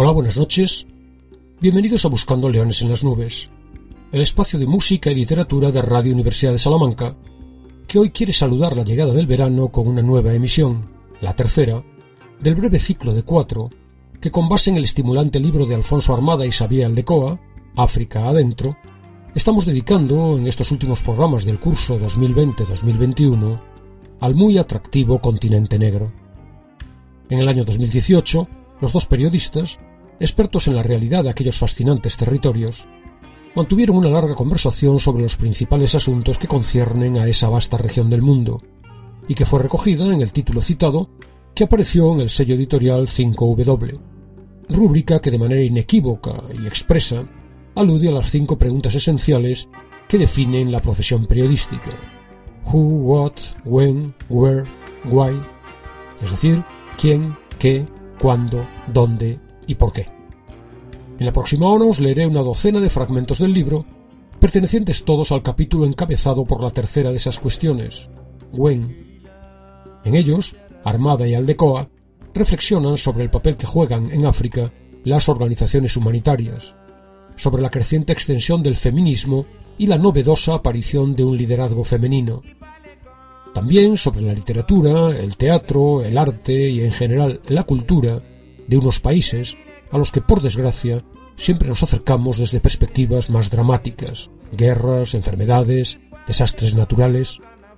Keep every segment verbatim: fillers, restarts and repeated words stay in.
Hola, buenas noches. Bienvenidos a Buscando Leones en las Nubes, el espacio de música y literatura de Radio Universidad de Salamanca, que hoy quiere saludar la llegada del verano con una nueva emisión, la tercera, del breve ciclo de cuatro, que con base en el estimulante libro de Alfonso Armada y Xavier Aldecoa, África Adentro, estamos dedicando en estos últimos programas del curso dos mil veinte dos mil veintiuno al muy atractivo continente negro. En el año dos mil dieciocho, los dos periodistas, expertos en la realidad de aquellos fascinantes territorios, mantuvieron una larga conversación sobre los principales asuntos que conciernen a esa vasta región del mundo, y que fue recogida en el título citado que apareció en el sello editorial cinco W, rúbrica que de manera inequívoca y expresa alude a las cinco preguntas esenciales que definen la profesión periodística: who, what, when, where, why, es decir, quién, qué, cuándo, dónde y por qué. En la próxima hora os leeré una docena de fragmentos del libro, pertenecientes todos al capítulo encabezado por la tercera de esas cuestiones, when. En ellos, Armada y Aldecoa reflexionan sobre el papel que juegan en África las organizaciones humanitarias, sobre la creciente extensión del feminismo y la novedosa aparición de un liderazgo femenino. También sobre la literatura, el teatro, el arte y en general la cultura de unos países a los que, por desgracia, siempre nos acercamos desde perspectivas más dramáticas: guerras, enfermedades, desastres naturales.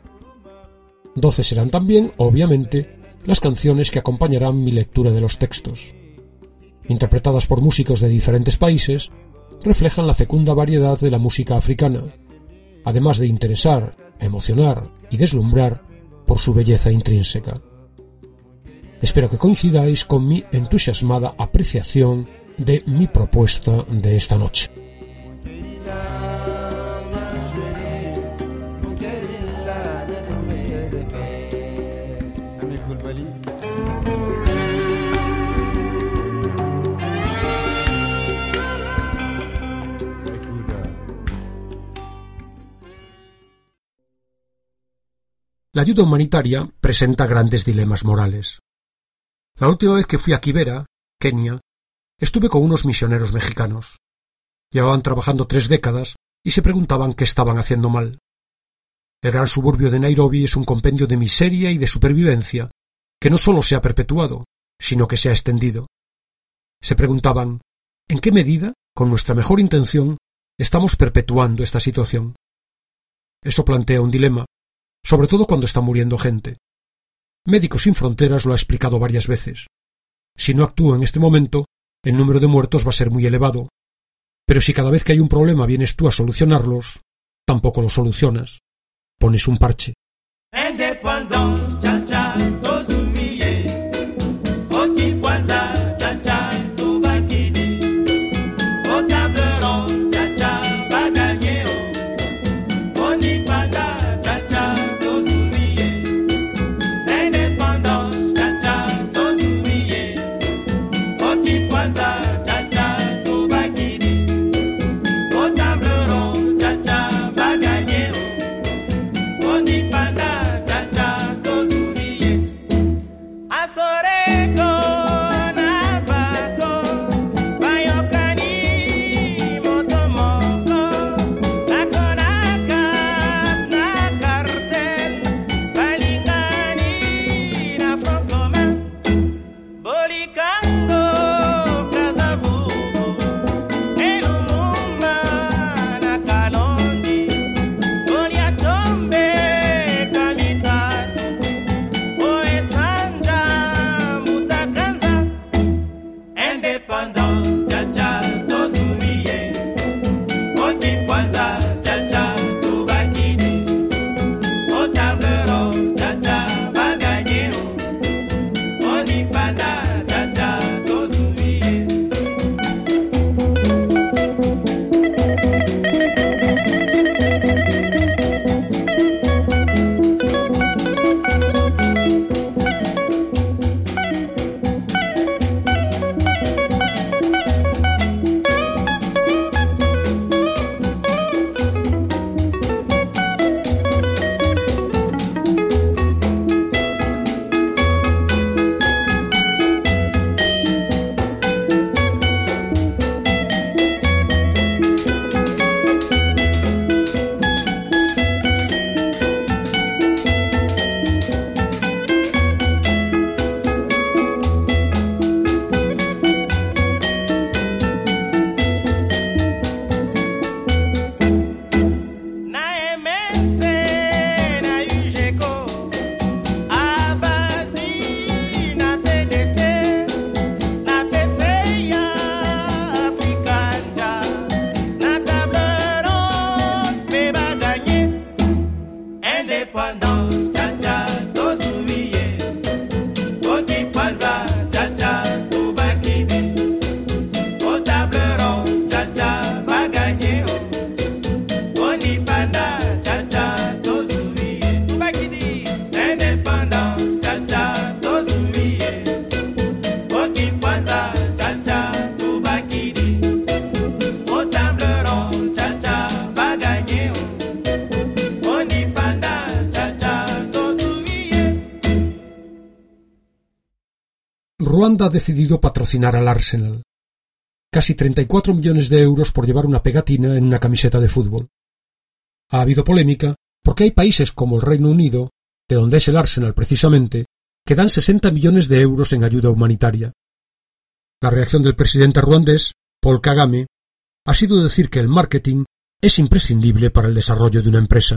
Doce serán también, obviamente, las canciones que acompañarán mi lectura de los textos. Interpretadas por músicos de diferentes países, reflejan la fecunda variedad de la música africana, además de interesar, emocionar y deslumbrar por su belleza intrínseca. Espero que coincidáis con mi entusiasmada apreciación de mi propuesta de esta noche. La ayuda humanitaria presenta grandes dilemas morales. La última vez que fui a Kibera, Kenia, estuve con unos misioneros mexicanos. Llevaban trabajando tres décadas y se preguntaban qué estaban haciendo mal. El gran suburbio de Nairobi es un compendio de miseria y de supervivencia que no solo se ha perpetuado, sino que se ha extendido. Se preguntaban, ¿en qué medida, con nuestra mejor intención, estamos perpetuando esta situación? Eso plantea un dilema, sobre todo cuando está muriendo gente. Médicos Sin Fronteras lo ha explicado varias veces. Si no actúo en este momento, el número de muertos va a ser muy elevado. Pero si cada vez que hay un problema vienes tú a solucionarlos, tampoco lo solucionas. Pones un parche. Cha cha, Ruanda ha decidido patrocinar al Arsenal. Casi treinta y cuatro millones de euros por llevar una pegatina en una camiseta de fútbol. Ha habido polémica porque hay países como el Reino Unido, de donde es el Arsenal precisamente, que dan sesenta millones de euros en ayuda humanitaria. La reacción del presidente ruandés, Paul Kagame, ha sido decir que el marketing es imprescindible para el desarrollo de una empresa.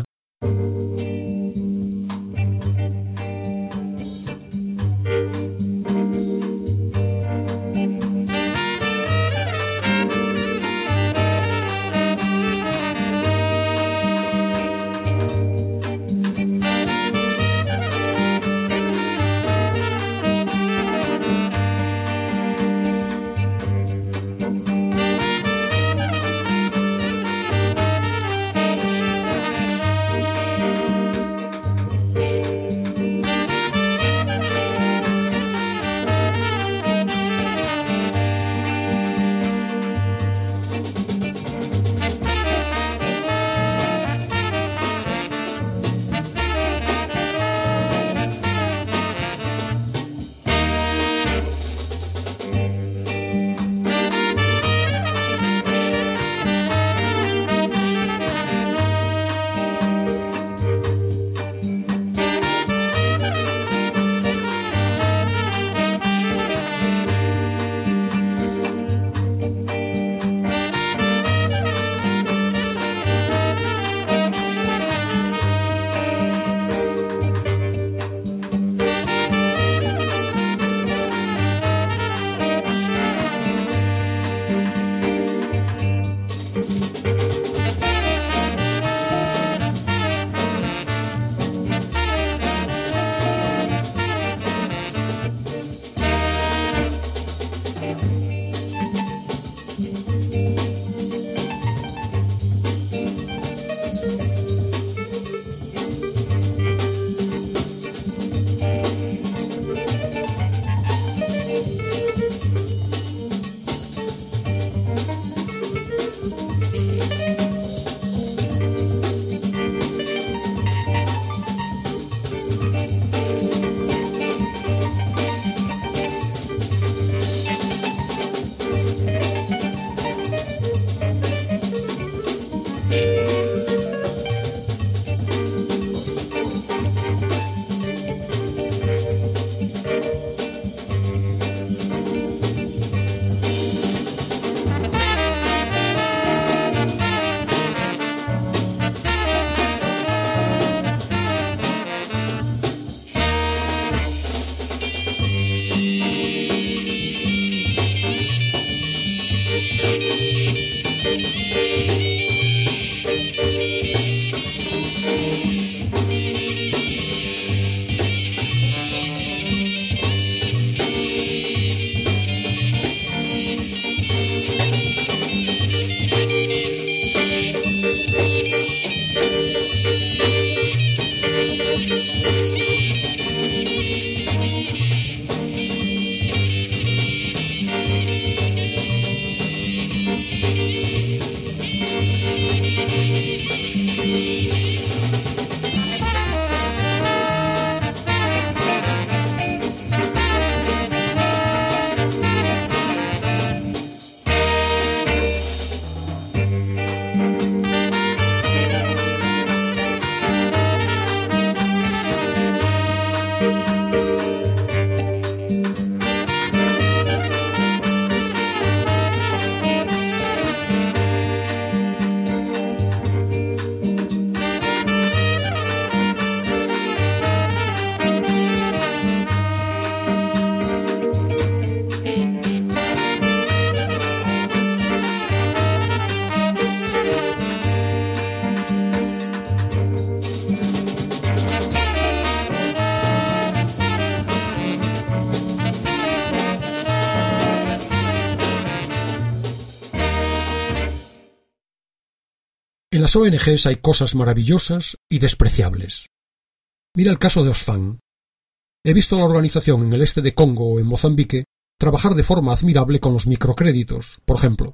En las O N Ges hay cosas maravillosas y despreciables. Mira el caso de Oxfam. He visto a la organización en el este de Congo o en Mozambique trabajar de forma admirable con los microcréditos, por ejemplo.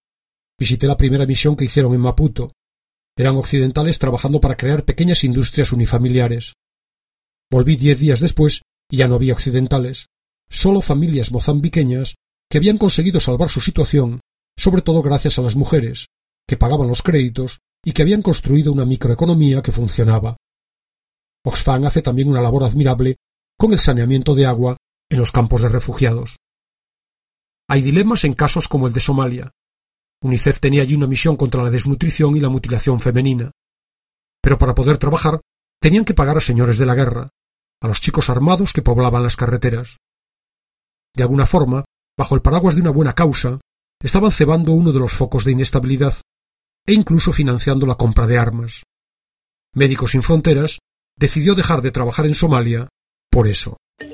Visité la primera misión que hicieron en Maputo. Eran occidentales trabajando para crear pequeñas industrias unifamiliares. Volví diez días después y ya no había occidentales. solo familias mozambiqueñas que habían conseguido salvar su situación, sobre todo gracias a las mujeres, que pagaban los créditos y que habían construido una microeconomía que funcionaba. Oxfam hace también una labor admirable con el saneamiento de agua en los campos de refugiados. Hay dilemas en casos como el de Somalia. UNICEF tenía allí una misión contra la desnutrición y la mutilación femenina. Pero para poder trabajar tenían que pagar a señores de la guerra, a los chicos armados que poblaban las carreteras. De alguna forma, bajo el paraguas de una buena causa, estaban cebando uno de los focos de inestabilidad e incluso financiando la compra de armas. Médicos Sin Fronteras decidió dejar de trabajar en Somalia por eso.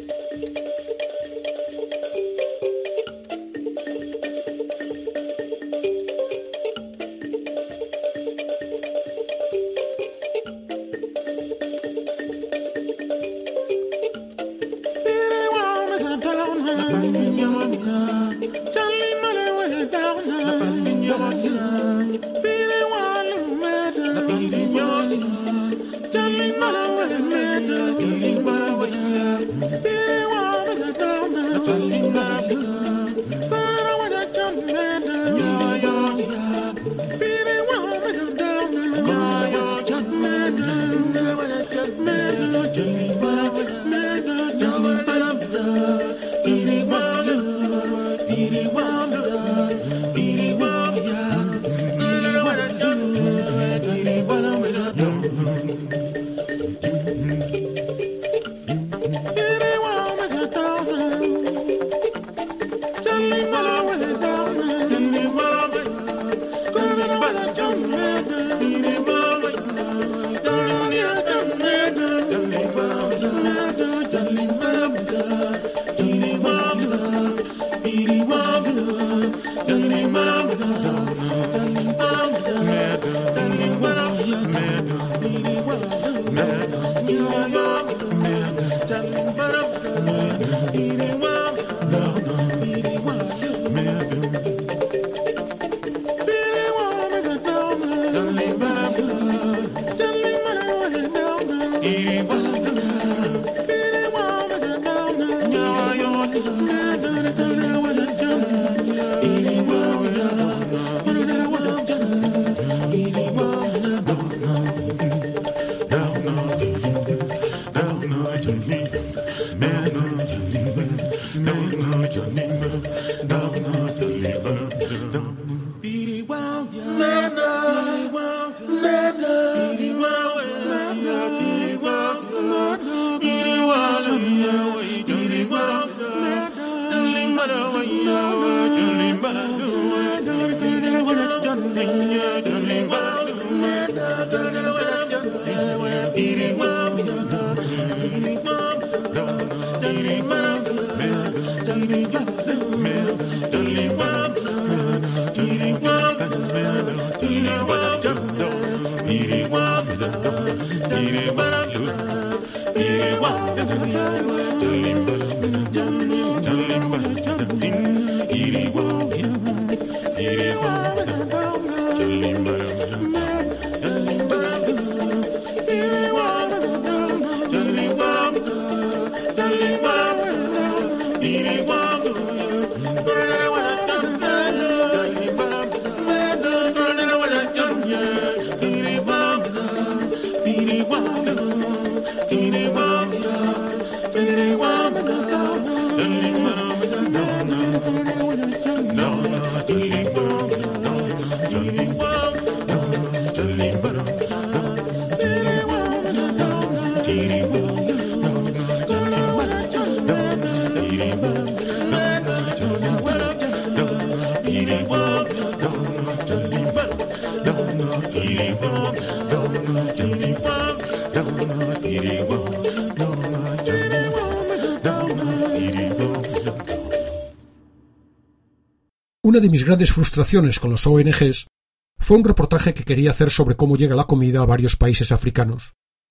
Una de mis grandes frustraciones con los O N Ges fue un reportaje que quería hacer sobre cómo llega la comida a varios países africanos.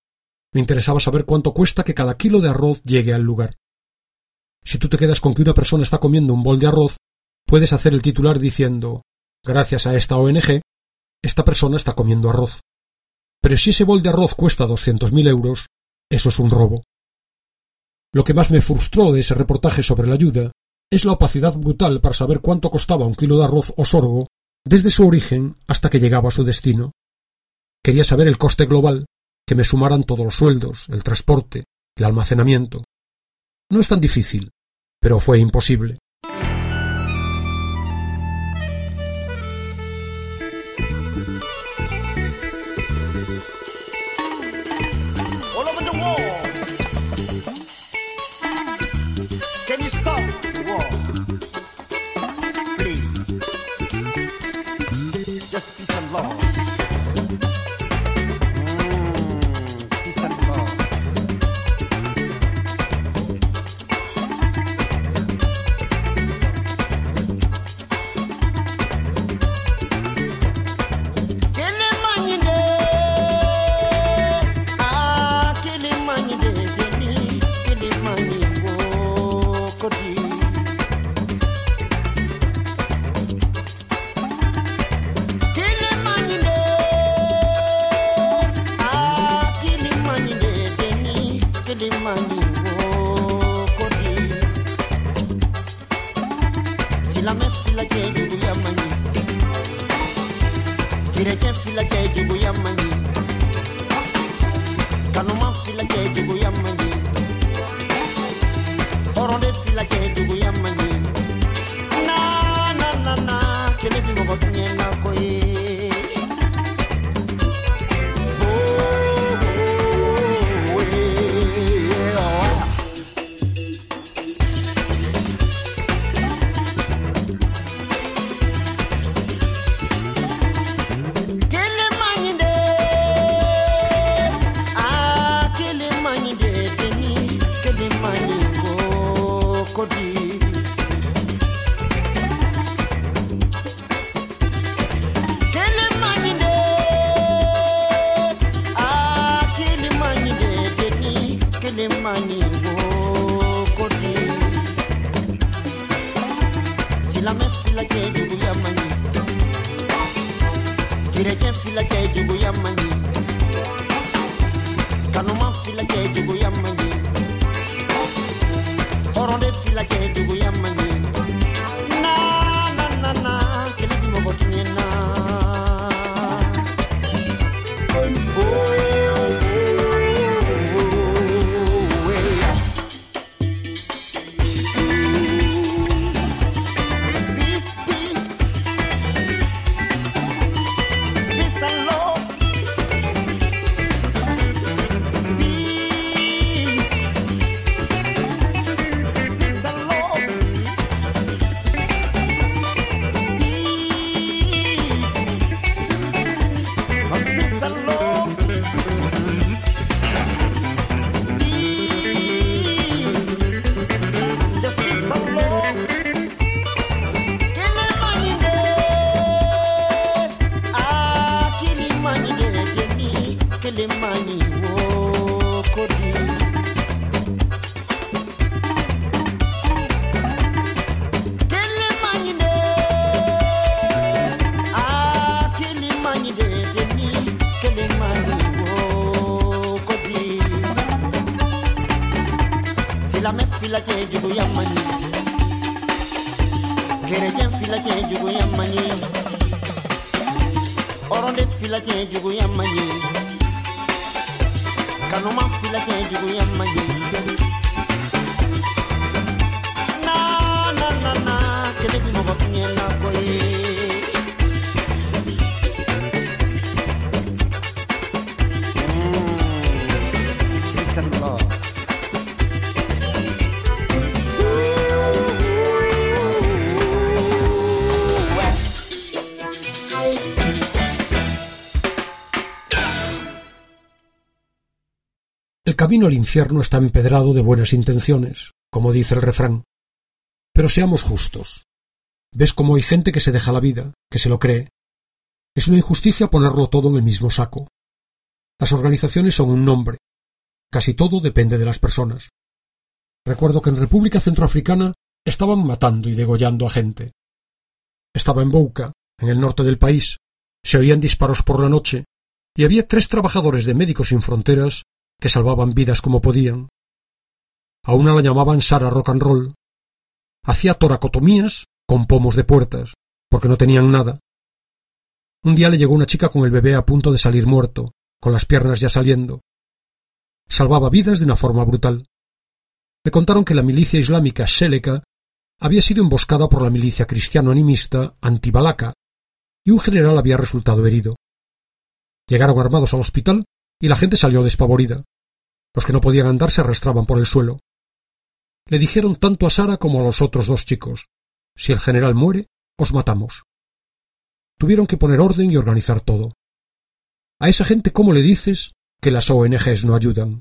Me interesaba saber cuánto cuesta que cada kilo de arroz llegue al lugar. Si tú te quedas con que una persona está comiendo un bol de arroz, puedes hacer el titular diciendo: gracias a esta O N Ge, esta persona está comiendo arroz. Pero si ese bol de arroz cuesta doscientos mil euros, eso es un robo. Lo que más me frustró de ese reportaje sobre la ayuda es la opacidad brutal para saber cuánto costaba un kilo de arroz o sorgo desde su origen hasta que llegaba a su destino. Quería saber el coste global, que me sumaran todos los sueldos, el transporte, el almacenamiento. No es tan difícil, pero fue imposible. All over the world. Can you stop the war? Please. Just peace and love. Mm, peace and love. El camino al infierno está empedrado de buenas intenciones, como dice el refrán. Pero seamos justos. ¿Ves cómo hay gente que se deja la vida, que se lo cree? Es una injusticia ponerlo todo en el mismo saco. Las organizaciones son un nombre. Casi todo depende de las personas. Recuerdo que en República Centroafricana estaban matando y degollando a gente. Estaba en Bouka, en el norte del país. Se oían disparos por la noche y había tres trabajadores de Médicos Sin Fronteras que salvaban vidas como podían. A una la llamaban Sara Rock and Roll. Hacía toracotomías con pomos de puertas, porque no tenían nada. Un día le llegó una chica con el bebé a punto de salir muerto, con las piernas ya saliendo. Salvaba vidas de una forma brutal. Le contaron que la milicia islámica Sheleka había sido emboscada por la milicia cristiano-animista Antibalaka y un general había resultado herido. Llegaron armados al hospital y la gente salió despavorida. Los que no podían andar se arrastraban por el suelo. Le dijeron tanto a Sara como a los otros dos chicos: si el general muere, os matamos. Tuvieron que poner orden y organizar todo. A esa gente, ¿cómo le dices que las O N Ges no ayudan?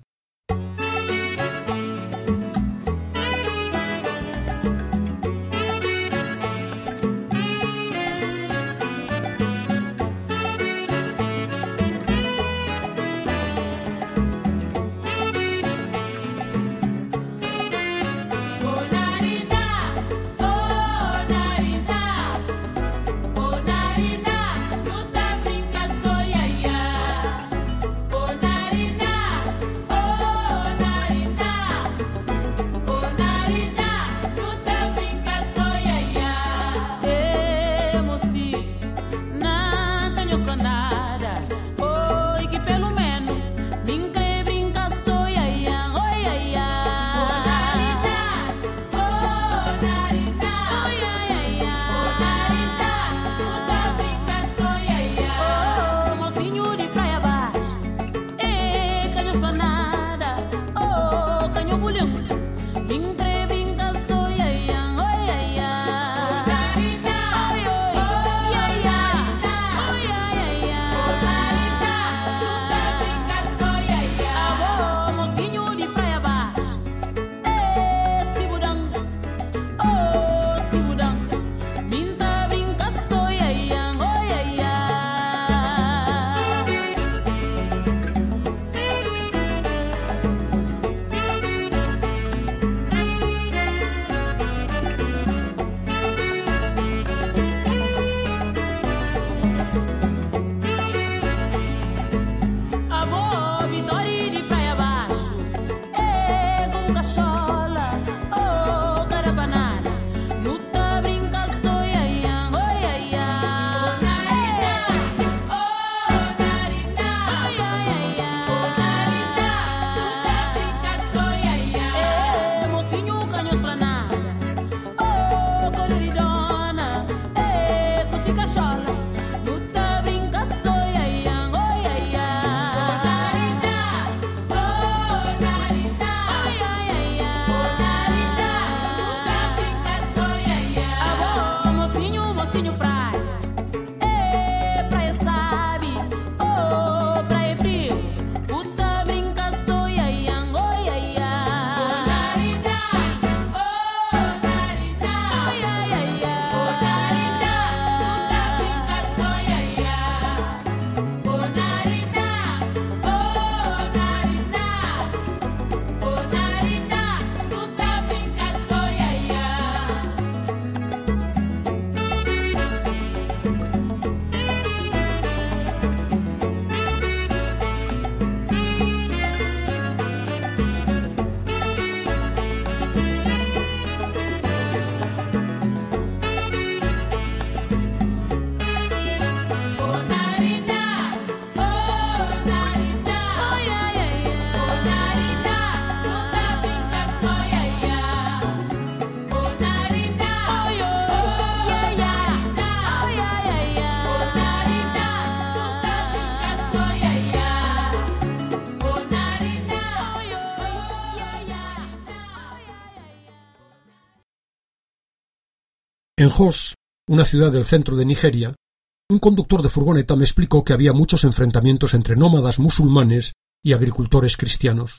En Jos, una ciudad del centro de Nigeria, un conductor de furgoneta me explicó que había muchos enfrentamientos entre nómadas musulmanes y agricultores cristianos.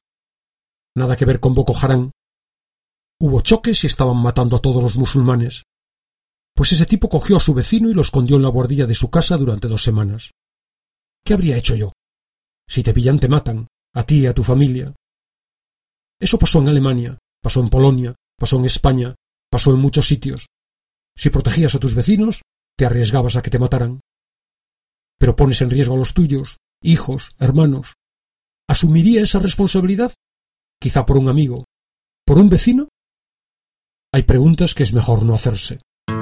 Nada que ver con Boko Haram. Hubo choques y estaban matando a todos los musulmanes. Pues ese tipo cogió a su vecino y lo escondió en la buhardilla de su casa durante dos semanas. ¿Qué habría hecho yo? Si te pillan te matan, a ti y a tu familia. Eso pasó en Alemania, pasó en Polonia, pasó en España, pasó en muchos sitios. Si protegías a tus vecinos, te arriesgabas a que te mataran. Pero pones en riesgo a los tuyos, hijos, hermanos. ¿Asumiría esa responsabilidad? Quizá por un amigo, ¿Por un vecino? Hay preguntas que es mejor no hacerse.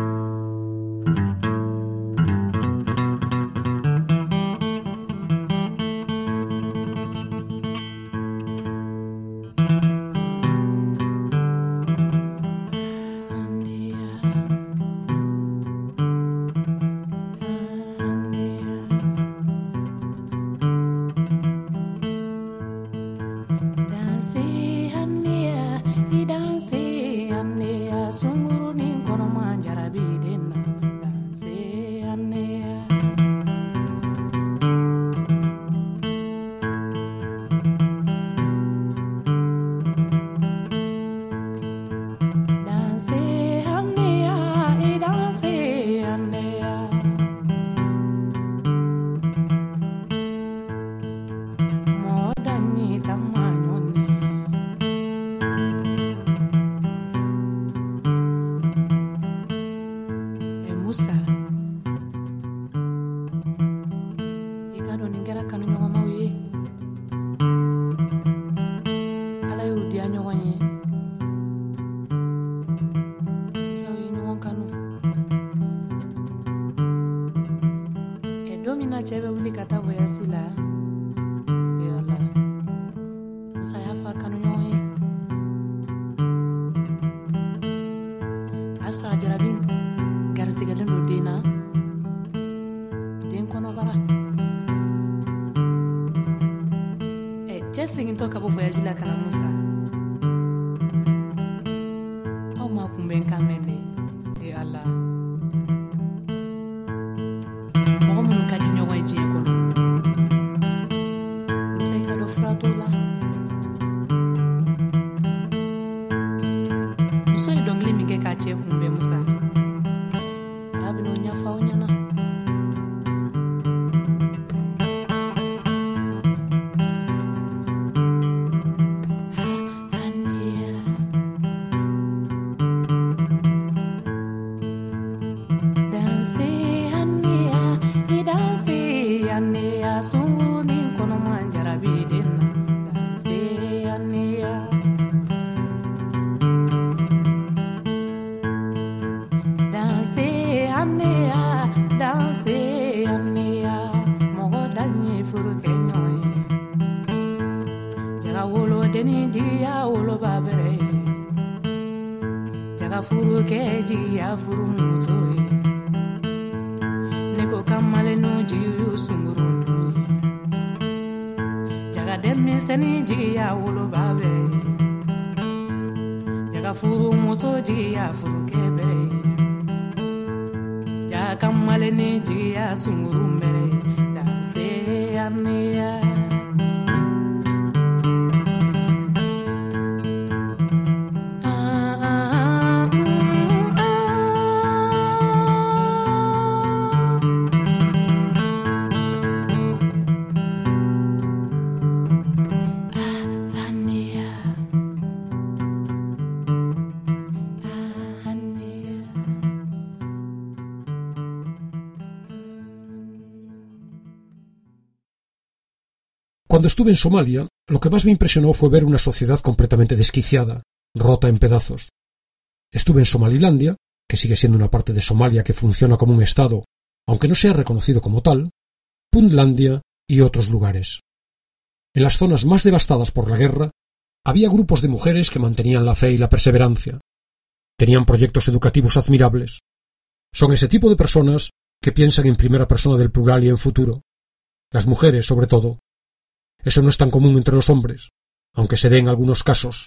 Cuando estuve en Somalia, lo que más me impresionó fue ver una sociedad completamente desquiciada, rota en pedazos. Estuve en Somalilandia, que sigue siendo una parte de Somalia que funciona como un estado, aunque no sea reconocido como tal, Puntlandia y otros lugares. En las zonas más devastadas por la guerra, había grupos de mujeres que mantenían la fe y la perseverancia. Tenían proyectos educativos admirables. Son ese tipo de personas que piensan en primera persona del plural y en futuro. Las mujeres, sobre todo. Eso no es tan común entre los hombres, aunque se dé en algunos casos.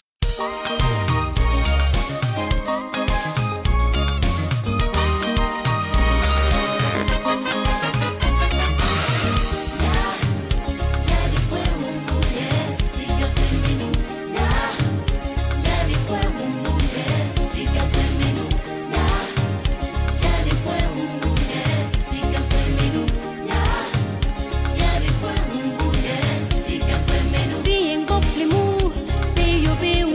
Be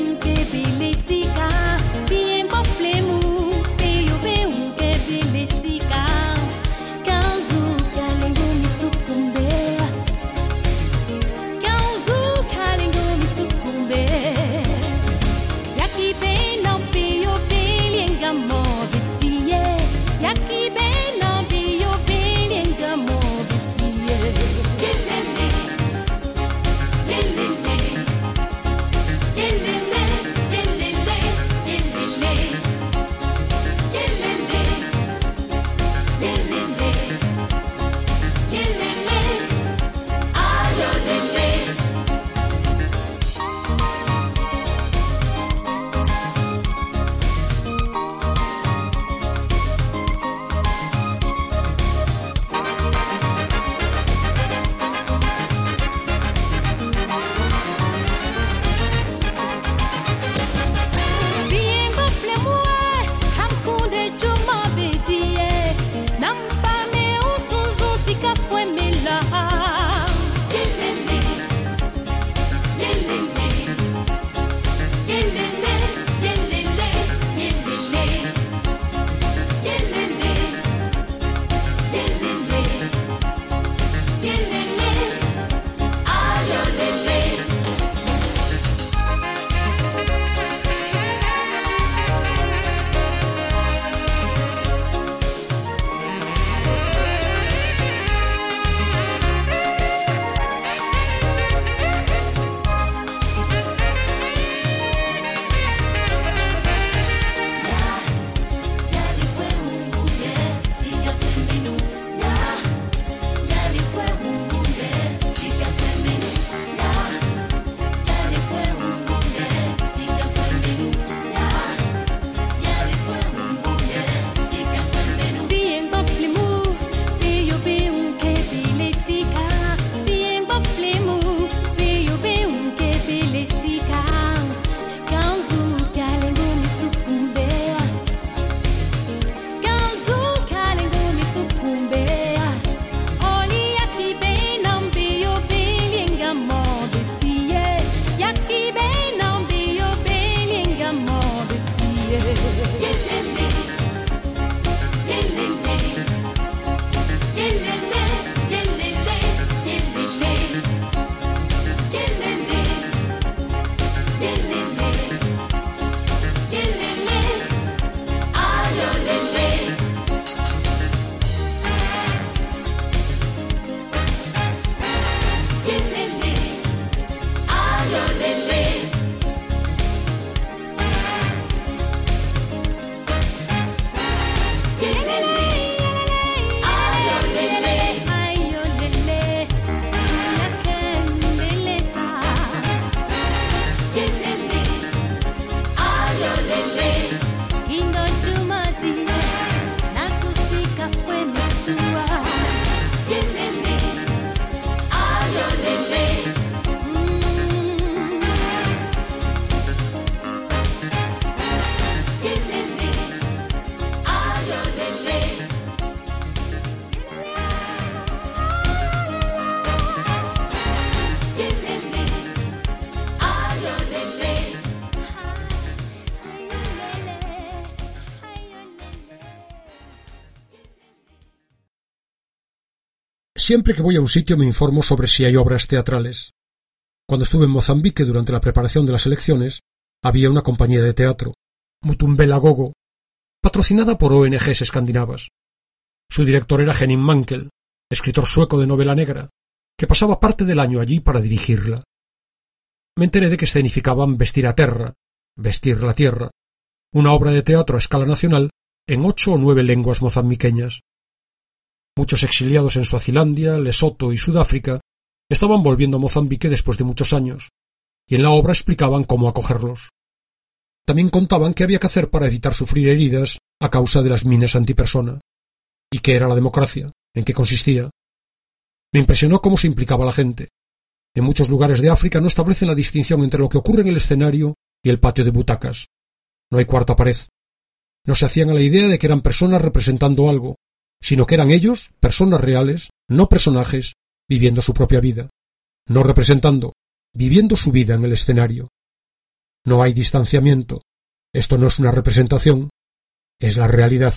Siempre que voy a un sitio me informo sobre si hay obras teatrales. Cuando estuve en Mozambique durante la preparación de las elecciones, había una compañía de teatro, Mutumbela Gogo, patrocinada por O N Ges escandinavas. Su director era Henning Mankell, escritor sueco de novela negra, que pasaba parte del año allí para dirigirla. Me enteré de que escenificaban Vestir a Terra, Vestir la Tierra, una obra de teatro a escala nacional en ocho o nueve lenguas mozambiqueñas. Muchos exiliados en Suazilandia, Lesoto y Sudáfrica estaban volviendo a Mozambique después de muchos años, y en la obra explicaban cómo acogerlos. También contaban qué había que hacer para evitar sufrir heridas a causa de las minas antipersona, y qué era la democracia, en qué consistía. Me impresionó cómo se implicaba la gente. En muchos lugares de África no establecen la distinción entre lo que ocurre en el escenario y el patio de butacas. No hay cuarta pared. No se hacían a la idea de que eran personas representando algo, sino que eran ellos, personas reales, no personajes, viviendo su propia vida. No representando, viviendo su vida en el escenario. No hay distanciamiento. Esto no es una representación, es la realidad.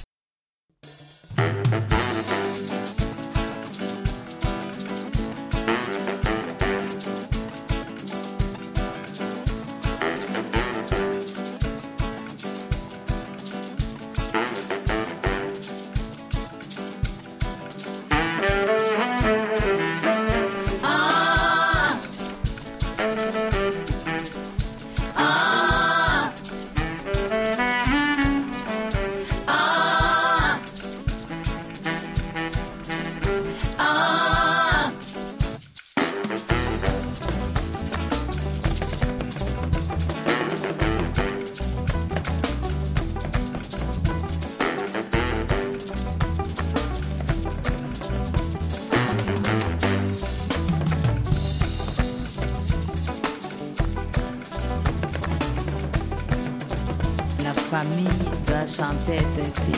Famille doit chanter ceci.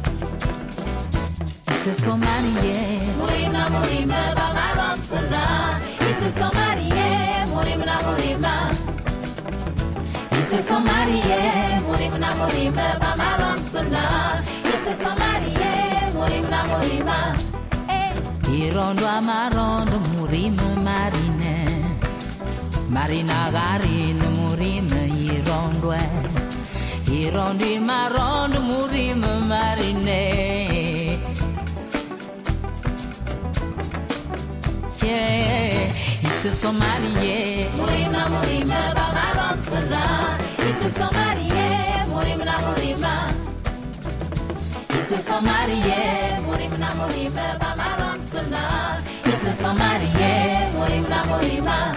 Ils se sont mariés, Morima Morima, Bamaronsana. Ils se sont mariés, Morima Morima. Ils se sont mariés, Morima Morima, Bamaronsana. Ils se sont mariés, Morima Morima. Irondo amarondo, Morima Marine. Marina Garine, Morima Irondo. Irondi marondo murima marine. Yeah, ils se sont mariés. Murima murima bamaronsana. Ils se sont mariés. Murima murima. Ils se sont mariés. Murima murima bamaronsana. Ils se sont mariés. Murima murima.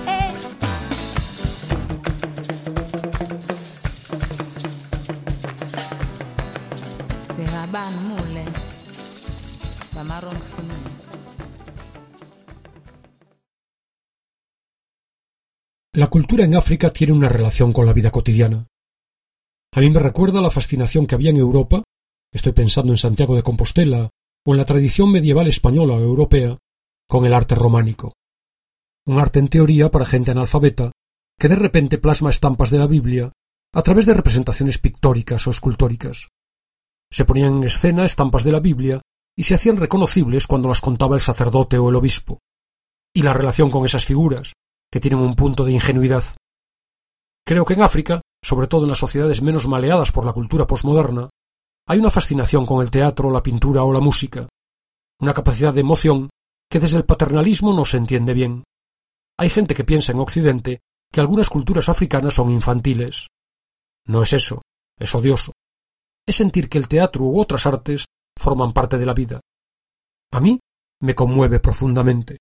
La cultura en África tiene una relación con la vida cotidiana. A mí me recuerda la fascinación que había en Europa, estoy pensando en Santiago de Compostela, o en la tradición medieval española o europea, con el arte románico. Un arte en teoría para gente analfabeta, que de repente plasma estampas de la Biblia a través de representaciones pictóricas o escultóricas. Se ponían en escena estampas de la Biblia y se hacían reconocibles cuando las contaba el sacerdote o el obispo. Y la relación con esas figuras, que tienen un punto de ingenuidad. Creo que en África, sobre todo en las sociedades menos maleadas por la cultura posmoderna, hay una fascinación con el teatro, la pintura o la música, una capacidad de emoción que desde el paternalismo no se entiende bien. Hay gente que piensa en Occidente que algunas culturas africanas son infantiles. No es eso, es odioso. Es sentir que el teatro u otras artes forman parte de la vida. A mí me conmueve profundamente.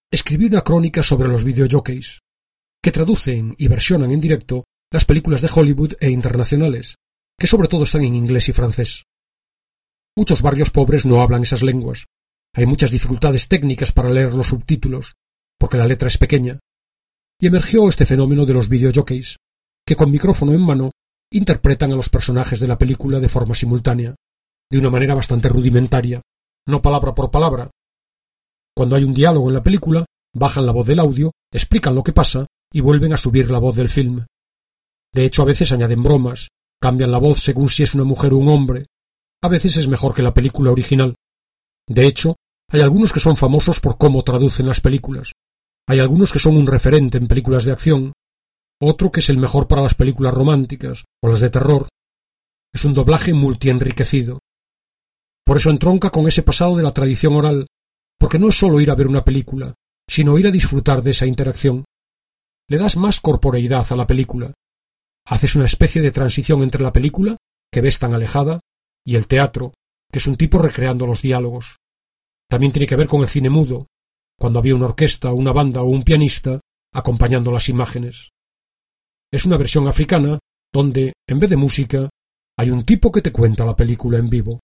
escribió una crónica sobre los videojockeys, que traducen y versionan en directo las películas de Hollywood e internacionales, que sobre todo están en inglés y francés. Muchos barrios pobres no hablan esas lenguas. Hay muchas dificultades técnicas para leer los subtítulos, porque la letra es pequeña. Y emergió este fenómeno de los videojockeys, que con micrófono en mano interpretan a los personajes de la película de forma simultánea, de una manera bastante rudimentaria, no palabra por palabra. Cuando hay un diálogo en la película, bajan la voz del audio, explican lo que pasa y vuelven a subir la voz del film. De hecho, a veces añaden bromas, cambian la voz según si es una mujer o un hombre. A veces es mejor que la película original. De hecho, hay algunos que son famosos por cómo traducen las películas. Hay algunos que son un referente en películas de acción, otro que es el mejor para las películas románticas o las de terror. Es un doblaje multienriquecido. Por eso entronca con ese pasado de la tradición oral, porque no es solo ir a ver una película, sino ir a disfrutar de esa interacción. Le das más corporeidad a la película. Haces una especie de transición entre la película, que ves tan alejada, y el teatro, que es un tipo recreando los diálogos. También tiene que ver con el cine mudo, cuando había una orquesta, una banda o un pianista acompañando las imágenes. Es una versión africana donde, en vez de música, hay un tipo que te cuenta la película en vivo.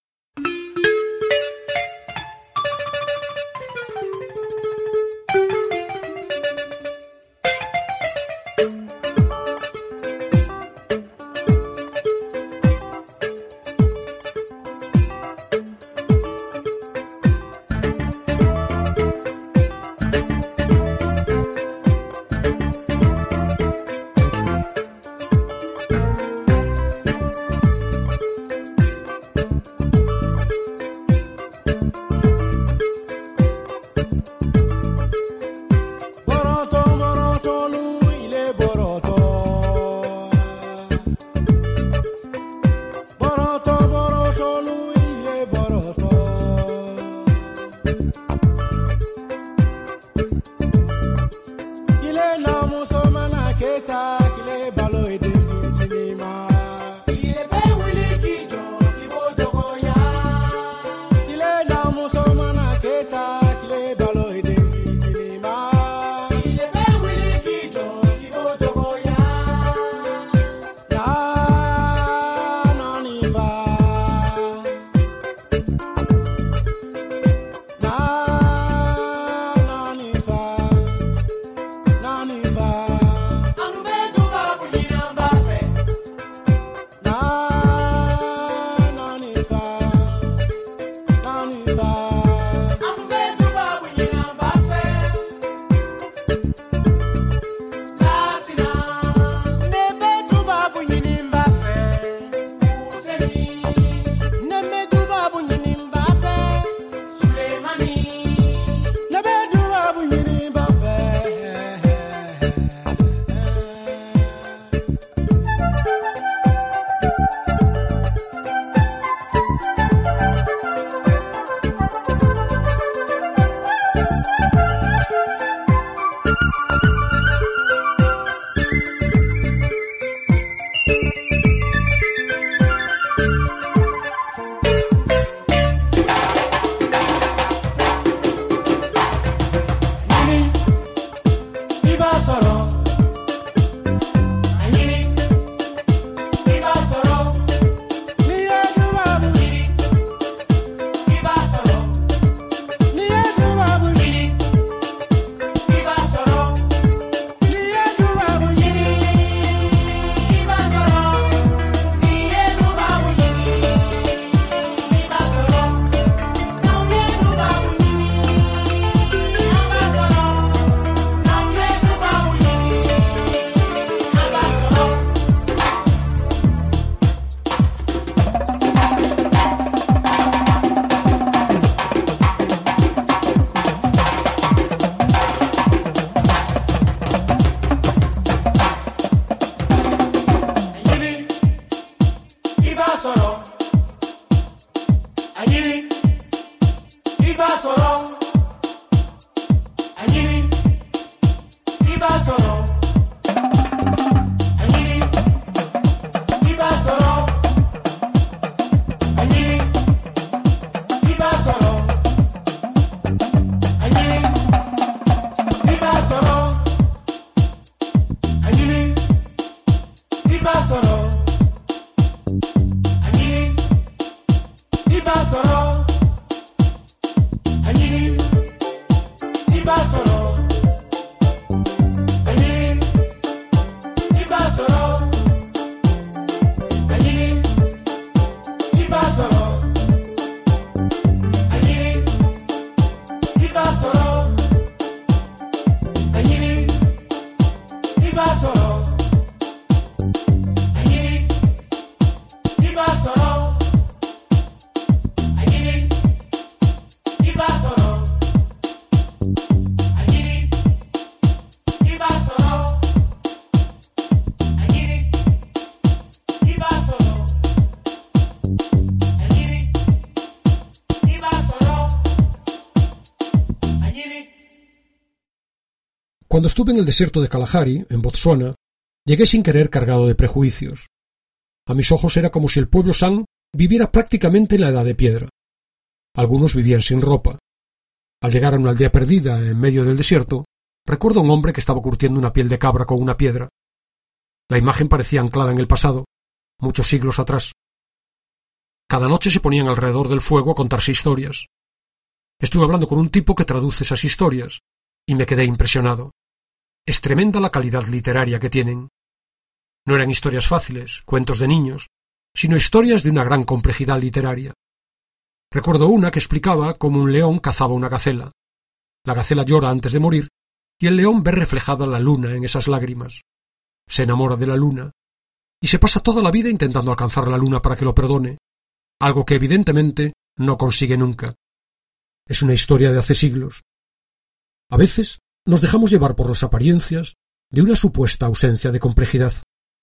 Cuando estuve en el desierto de Kalahari, en Botsuana, llegué sin querer cargado de prejuicios. A mis ojos era como si el pueblo San viviera prácticamente en la edad de piedra. Algunos vivían sin ropa. Al llegar a una aldea perdida en medio del desierto, recuerdo a un hombre que estaba curtiendo una piel de cabra con una piedra. La imagen parecía anclada en el pasado, muchos siglos atrás. Cada noche se ponían alrededor del fuego a contarse historias. Estuve hablando con un tipo que traduce esas historias, y me quedé impresionado. Es tremenda la calidad literaria que tienen. No eran historias fáciles, cuentos de niños, sino historias de una gran complejidad literaria. Recuerdo una que explicaba cómo un león cazaba una gacela. La gacela llora antes de morir, y el león ve reflejada la luna en esas lágrimas. Se enamora de la luna, y se pasa toda la vida intentando alcanzar la luna para que lo perdone, algo que evidentemente no consigue nunca. Es una historia de hace siglos. A veces nos dejamos llevar por las apariencias de una supuesta ausencia de complejidad.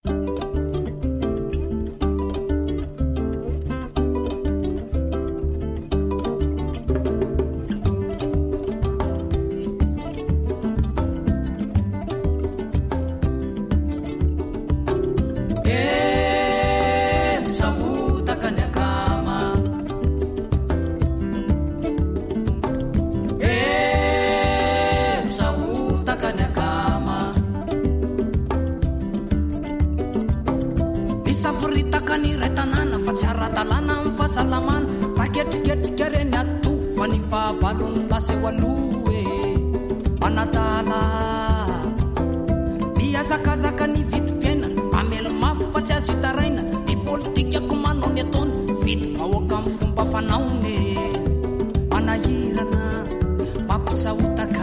Salamana paketriketrika reny atofa ny fahavalony laseo aloe manadala miazakazaka ny vidim-piainana mamelo mafy fa tsy azo hitaraina ny politikako manao ny ataony vity vahoaka amin'ny fomba fanaony manahirana mampisahotaka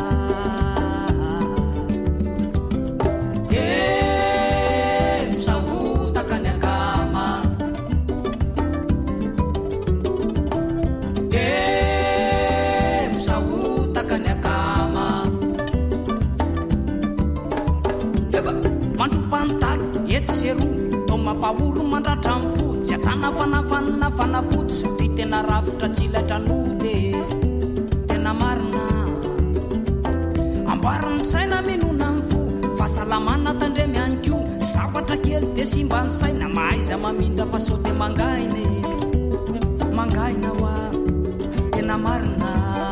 Pauru mandratra amin'ny fo tsy atana fanafanana fanafody sy ty tena rafitra tsy laitra node tena marina amboariny saina minona amin'ny fo fahasalamana tandremy ihany ko zavatra kely de simba ny saina mahaiza mamindra fa sao de mangainy mangaina hoa tena marina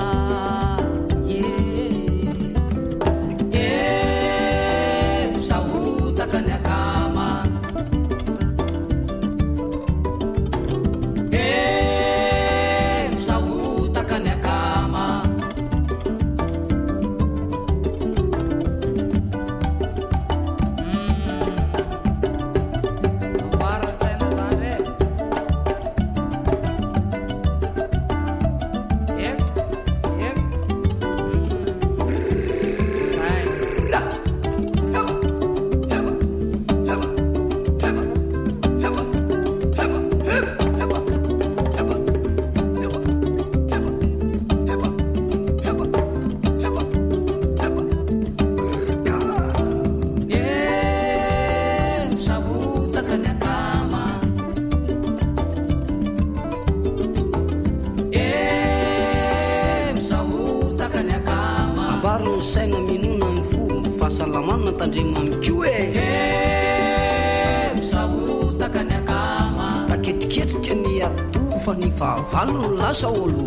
Valon lasa olo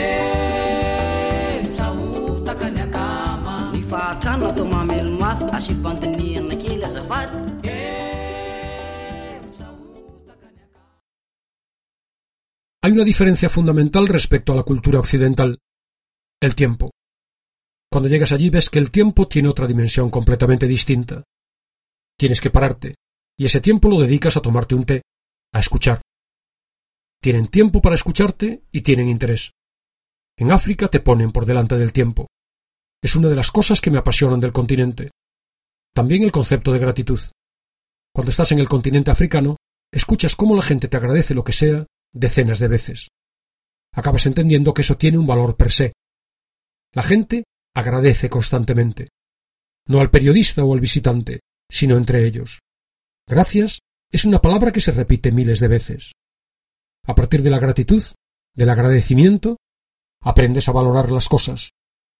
e misahotaka ny akama ny fahatrano atao mamelo mafy asivantiniana kely azafady e misahotaka ny akama. Hay una diferencia fundamental respecto a la cultura occidental: el tiempo. Cuando llegas allí ves que el tiempo tiene otra dimensión completamente distinta. Tienes que pararte, y ese tiempo lo dedicas a tomarte un té, a escuchar. Tienen tiempo para escucharte y tienen interés. En África te ponen por delante del tiempo. Es una de las cosas que me apasionan del continente. También el concepto de gratitud. Cuando estás en el continente africano, escuchas cómo la gente te agradece lo que sea decenas de veces. Acabas entendiendo que eso tiene un valor per se. La gente agradece constantemente. No al periodista o al visitante, sino entre ellos. Gracias es una palabra que se repite miles de veces. A partir de la gratitud, del agradecimiento, aprendes a valorar las cosas.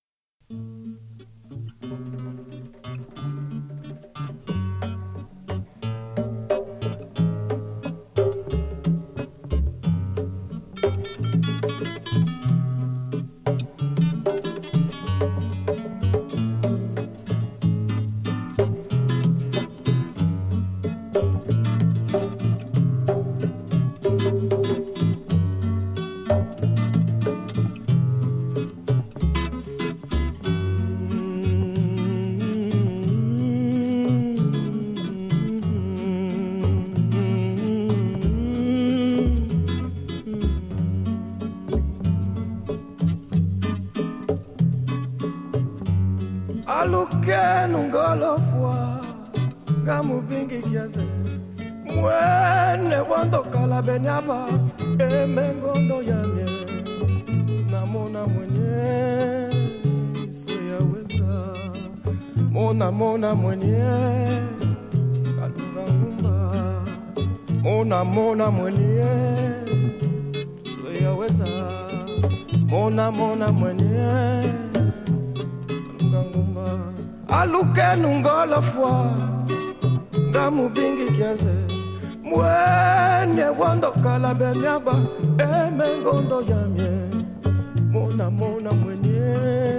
Benyaba emengondo yamye namona mwenye soya weza mona mona mwenye kalunga ngumba mona mona mwenye soya weza mona mona mwenye kalunga ngumba aluke nungola fwa ngamu bingi kiaze Mwene wando kala benyaba emengondo yamye mona mona mwenye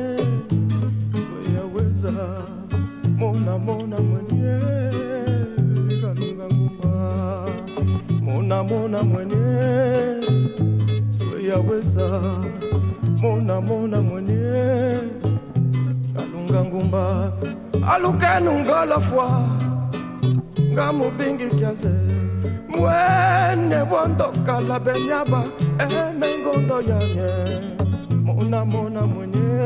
soya weza mona mona mwenye kalunga ngumba mona mona mwenye soya weza mona mona mwenye kalunga ngumba alukenu ngola fwa ngamu bingi kiaze Mwene wando kala benyaba emengondo yanye mona mona mwenye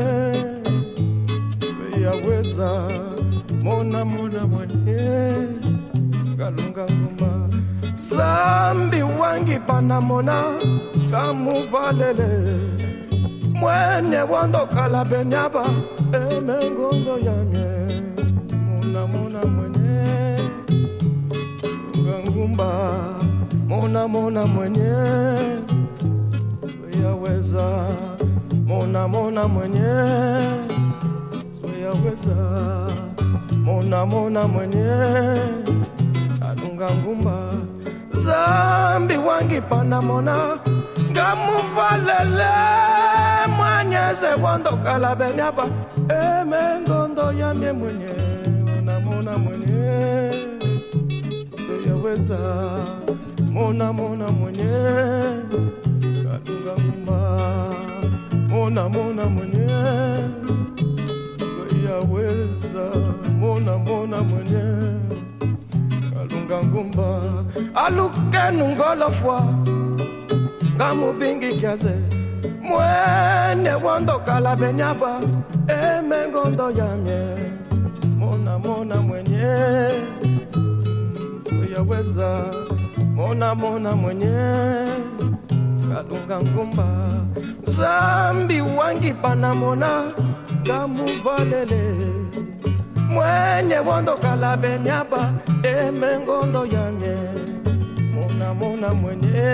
soya weza mona mona mwenye kalunga ngumba zambi wangi panamona kamuvalele Mwene wando kala benyaba emengondo yanye mona mona mwenye ngumba mona mona mwenye soya weza mona mona mwenye soya weza mona mona mwenye alunga ngumba zambi wangi panamona ngamufalele mwanyeze wando kala benyaba emengondo yamye mwenye mona mona mwenye weza mona mona mwenye kalunga ngumba mona mona mwenye soya weza mona mona mwenye kalunga ngumba alukenu ngola fwa ngamu bingi kiaze mwene wando kala benyaba emengondo yamye mona mona mwenye weza mona mona mwenye kalunga ngumba zambi wangi panamona kamuvalele mwenye wando kala benyaba emengondo yamye mona mona mwenye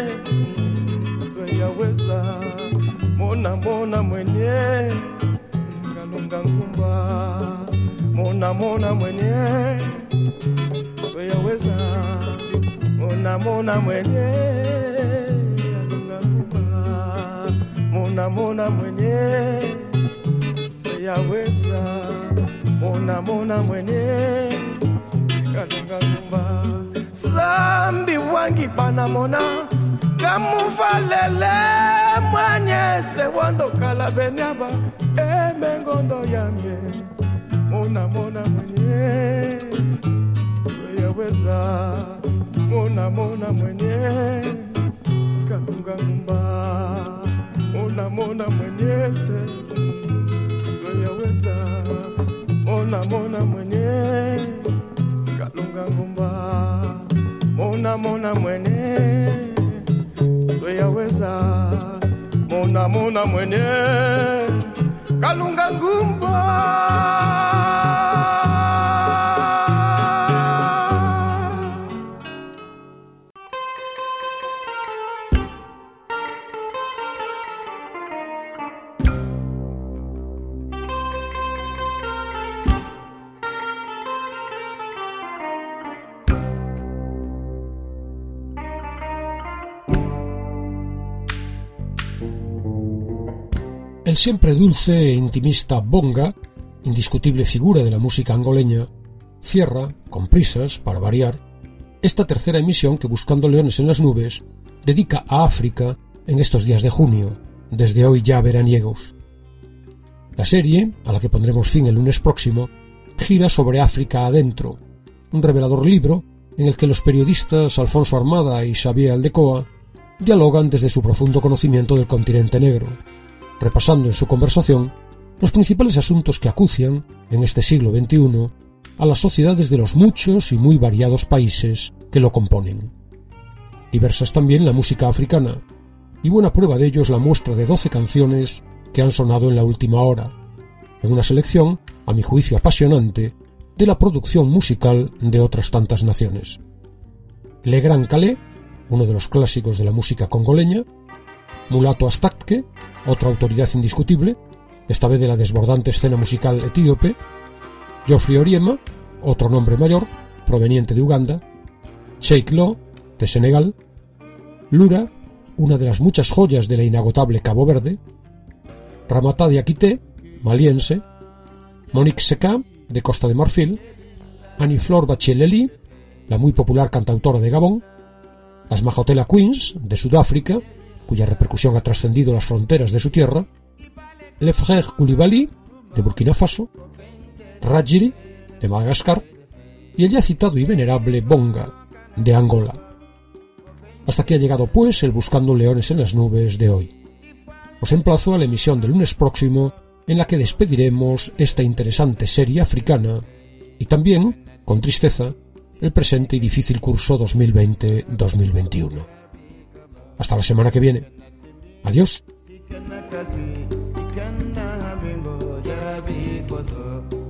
soya weza mona mona mwenye kalunga ngumba mona mona mwenye soya weza mona mona mwenye kalunga ngumba mona mona mwenye soya weza mona mona mwenye kalunga ngumba zambi wangi panamona kamuvalele mwanye sewando kalabenyaba emengondo yamye mona mona mwenye weyaweza mona mona mwenye kalunga ngumba mona mona mwenye weyaweza mona mona mwenye kalunga ngumba mona mona mwenye weyaweza mona mona mwenye kalunga ngumba. El siempre dulce e intimista Bonga, indiscutible figura de la música angoleña, cierra, con prisas, para variar, esta tercera emisión que Buscando Leones en las Nubes dedica a África en estos días de junio, desde hoy ya veraniegos. La serie, a la que pondremos fin el lunes próximo, gira sobre África adentro, un revelador libro en el que los periodistas Alfonso Armada y Xavier Aldecoa dialogan desde su profundo conocimiento del continente negro, repasando en su conversación los principales asuntos que acucian, en este siglo veintiuno, a las sociedades de los muchos y muy variados países que lo componen. Diversa es también la música africana, y buena prueba de ello es la muestra de doce canciones que han sonado en la última hora, en una selección, a mi juicio apasionante, de la producción musical de otras tantas naciones. Le Grand Calais, uno de los clásicos de la música congoleña, Mulato Astatke, otra autoridad indiscutible, esta vez de la desbordante escena musical etíope, Geoffrey Oriema, otro nombre mayor, proveniente de Uganda, Sheikh Lo, de Senegal, Lura, una de las muchas joyas de la inagotable Cabo Verde, Ramata Diakité, maliense, Monique Seka, de Costa de Marfil, Annie-Fleur Bachelet, la muy popular cantautora de Gabón, las Majotela Queens, de Sudáfrica, cuya repercusión ha trascendido las fronteras de su tierra, Le Frère Coulibaly, de Burkina Faso, Rajiri, de Madagascar, y el ya citado y venerable Bonga, de Angola. Hasta aquí ha llegado, pues, el Buscando Leones en las Nubes de hoy. Os emplazo a la emisión del lunes próximo, en la que despediremos esta interesante serie africana y también, con tristeza, el presente y difícil curso dos mil veinte dos mil veintiuno. Hasta la semana que viene. Adiós.